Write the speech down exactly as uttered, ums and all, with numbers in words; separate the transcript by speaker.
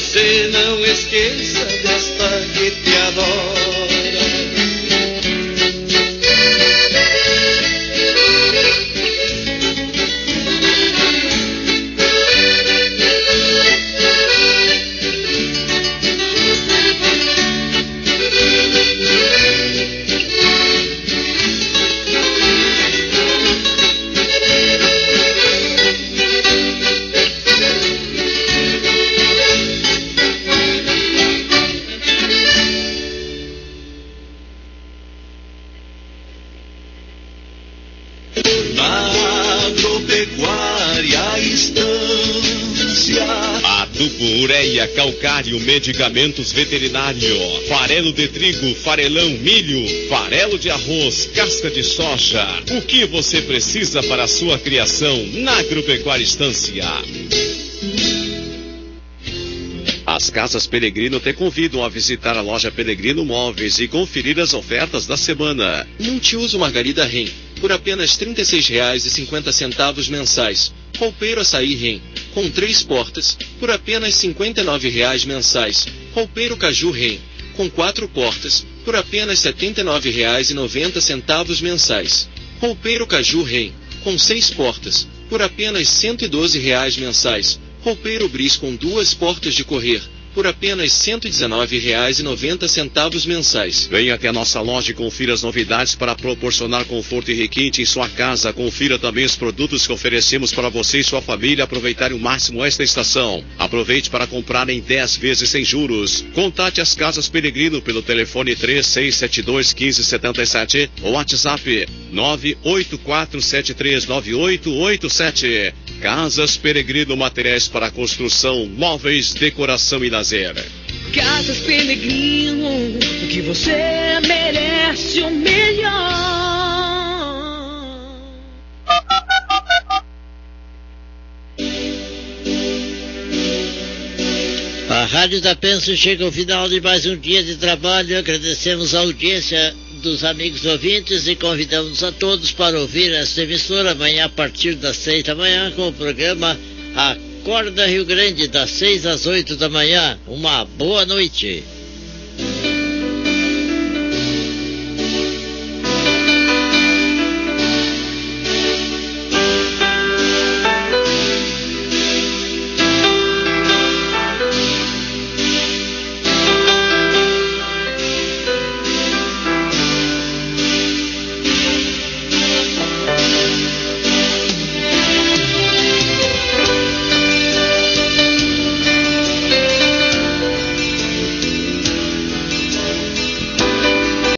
Speaker 1: você não esqueça desta que te adora.
Speaker 2: Ureia, calcário, medicamentos veterinários, farelo de trigo, farelão, milho, farelo de arroz, casca de soja. O que você precisa para a sua criação na Agropecuária Estância? As Casas Pelegrino te convidam a visitar a loja Pelegrino Móveis e conferir as ofertas da semana.
Speaker 3: Multiuso Margarida Ren, por apenas trinta e seis reais e cinquenta centavos mensais. Roupeiro Açaí Ren, com três portas, por apenas cinquenta e nove reais mensais. Roupeiro Caju Ren, com quatro portas, por apenas setenta e nove reais e noventa centavos mensais. Roupeiro Caju Ren, com seis portas, por apenas cento e doze reais mensais. Roupeiro Bris com duas portas de correr, por apenas cento e dezenove reais e noventa centavos mensais.
Speaker 2: Venha até a nossa loja e confira as novidades para proporcionar conforto e requinte em sua casa. Confira também os produtos que oferecemos para você e sua família aproveitarem o máximo esta estação. Aproveite para comprar em dez vezes sem juros. Contate as Casas Pelegrino pelo telefone três seis sete dois, um cinco sete sete ou WhatsApp nove oito quatro sete três nove oito oito sete. Casas Peregrino, materiais para construção, móveis, decoração e lazer.
Speaker 4: Casas Peregrino, o que você merece o melhor.
Speaker 5: A Rádio da Pensa chega ao final de mais um dia de trabalho. Agradecemos a audiência dos amigos ouvintes e convidamos a todos para ouvir esta emissora amanhã a partir das seis da manhã com o programa Acorda Rio Grande, das seis às oito da manhã. Uma boa noite.